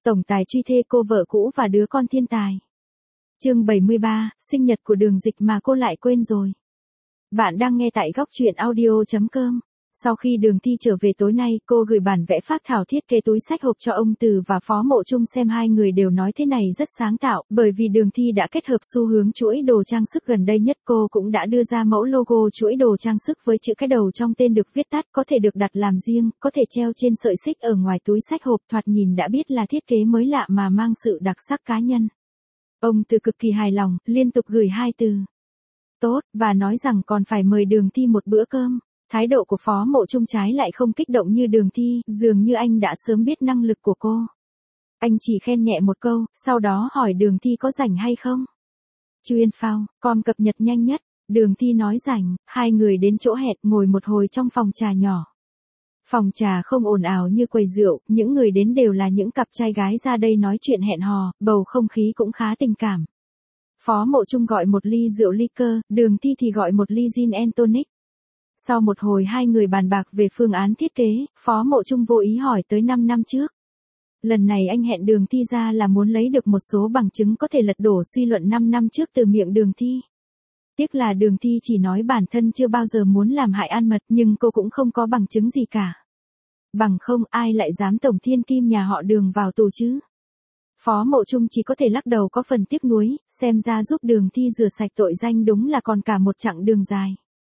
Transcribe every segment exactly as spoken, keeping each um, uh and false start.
Tổng tài truy thê cô vợ cũ và đứa con thiên tài. Chương bảy mươi ba, sinh nhật của Đường Dịch mà cô lại quên rồi. Bạn đang nghe tại góc truyện audio chấm com. Sau khi Đường Thi trở về tối nay, cô gửi bản vẽ phác thảo thiết kế túi xách hộp cho ông Từ và Phó Mộ Trung xem, hai người đều nói thế này rất sáng tạo, bởi vì Đường Thi đã kết hợp xu hướng chuỗi đồ trang sức gần đây nhất. Cô cũng đã đưa ra mẫu logo chuỗi đồ trang sức với chữ cái đầu trong tên được viết tắt, có thể được đặt làm riêng, có thể treo trên sợi xích ở ngoài túi xách hộp, thoạt nhìn đã biết là thiết kế mới lạ mà mang sự đặc sắc cá nhân. Ông Từ cực kỳ hài lòng, liên tục gửi hai từ tốt, và nói rằng còn phải mời Đường Thi một bữa cơm. Thái độ của Phó Mộ Trung trái lại không kích động như Đường Thi, dường như anh đã sớm biết năng lực của cô. Anh chỉ khen nhẹ một câu, sau đó hỏi Đường Thi có rảnh hay không. Chuyên phao, com cập nhật nhanh nhất. Đường Thi nói rảnh, hai người đến chỗ hẹn, ngồi một hồi trong phòng trà nhỏ. Phòng trà không ồn ào như quầy rượu, những người đến đều là những cặp trai gái ra đây nói chuyện hẹn hò, bầu không khí cũng khá tình cảm. Phó Mộ Trung gọi một ly rượu liquor, Đường Thi thì gọi một ly gin and tonic. Sau một hồi hai người bàn bạc về phương án thiết kế, Phó Mộ Trung vô ý hỏi tới năm năm trước. Lần này anh hẹn Đường Thi ra là muốn lấy được một số bằng chứng có thể lật đổ suy luận năm năm trước từ miệng Đường Thi. Tiếc là Đường Thi chỉ nói bản thân chưa bao giờ muốn làm hại An Mật, nhưng cô cũng không có bằng chứng gì cả. Bằng không ai lại dám tổng thiên kim nhà họ Đường vào tù chứ. Phó Mộ Trung chỉ có thể lắc đầu có phần tiếc nuối, xem ra giúp Đường Thi rửa sạch tội danh đúng là còn cả một chặng đường dài.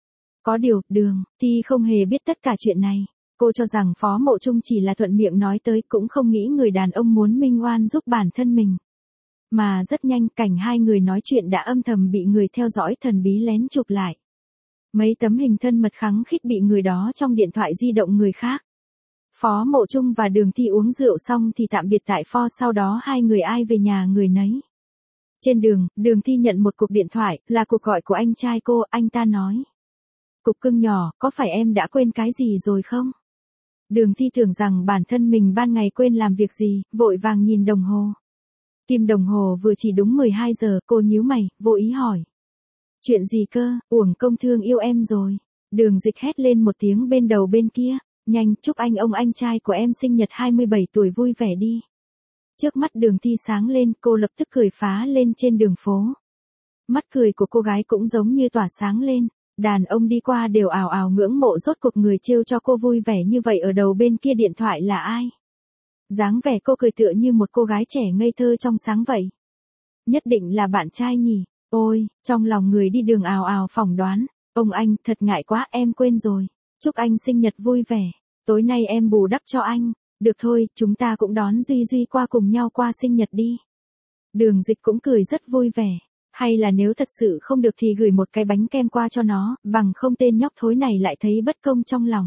Có điều, Đường Thi không hề biết tất cả chuyện này. Cô cho rằng Phó Mộ Trung chỉ là thuận miệng nói tới, cũng không nghĩ người đàn ông muốn minh oan giúp bản thân mình. Mà rất nhanh, cảnh hai người nói chuyện đã âm thầm bị người theo dõi thần bí lén chụp lại. Mấy tấm hình thân mật khăng khít bị người đó trong điện thoại di động người khác. Phó Mộ Trung và Đường Thi uống rượu xong thì tạm biệt tại pho, sau đó hai người ai về nhà người nấy. Trên đường, Đường Thi nhận một cuộc điện thoại, là cuộc gọi của anh trai cô. Anh ta nói: Cục cưng nhỏ, có phải em đã quên cái gì rồi không? Đường Thi tưởng rằng bản thân mình ban ngày quên làm việc gì, vội vàng nhìn đồng hồ. Kim đồng hồ vừa chỉ đúng mười hai giờ, cô nhíu mày, vô ý hỏi: Chuyện gì cơ, uổng công thương yêu em rồi. Đường Dịch hét lên một tiếng bên đầu bên kia: Nhanh, chúc anh ông anh trai của em sinh nhật hai mươi bảy tuổi vui vẻ đi. Trước mắt Đường Thi sáng lên, cô lập tức cười phá lên trên đường phố. Mắt cười của cô gái cũng giống như tỏa sáng lên. Đàn ông đi qua đều ào ào ngưỡng mộ, rốt cuộc người trêu cho cô vui vẻ như vậy ở đầu bên kia điện thoại là ai. Dáng vẻ cô cười tựa như một cô gái trẻ ngây thơ trong sáng vậy. Nhất định là bạn trai nhỉ. Ôi, trong lòng người đi đường ào ào phỏng đoán. Ông anh, thật ngại quá, em quên rồi. Chúc anh sinh nhật vui vẻ. Tối nay em bù đắp cho anh. Được thôi, chúng ta cũng đón Duy Duy qua cùng nhau qua sinh nhật đi. Đường Dịch cũng cười rất vui vẻ. Hay là nếu thật sự không được thì gửi một cái bánh kem qua cho nó, bằng không tên nhóc thối này lại thấy bất công trong lòng.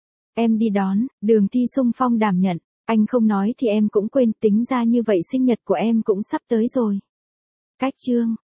Em đi đón. Đường Thi xung phong đảm nhận. Anh không nói thì em cũng quên, tính ra như vậy sinh nhật của em cũng sắp tới rồi. Cách chương.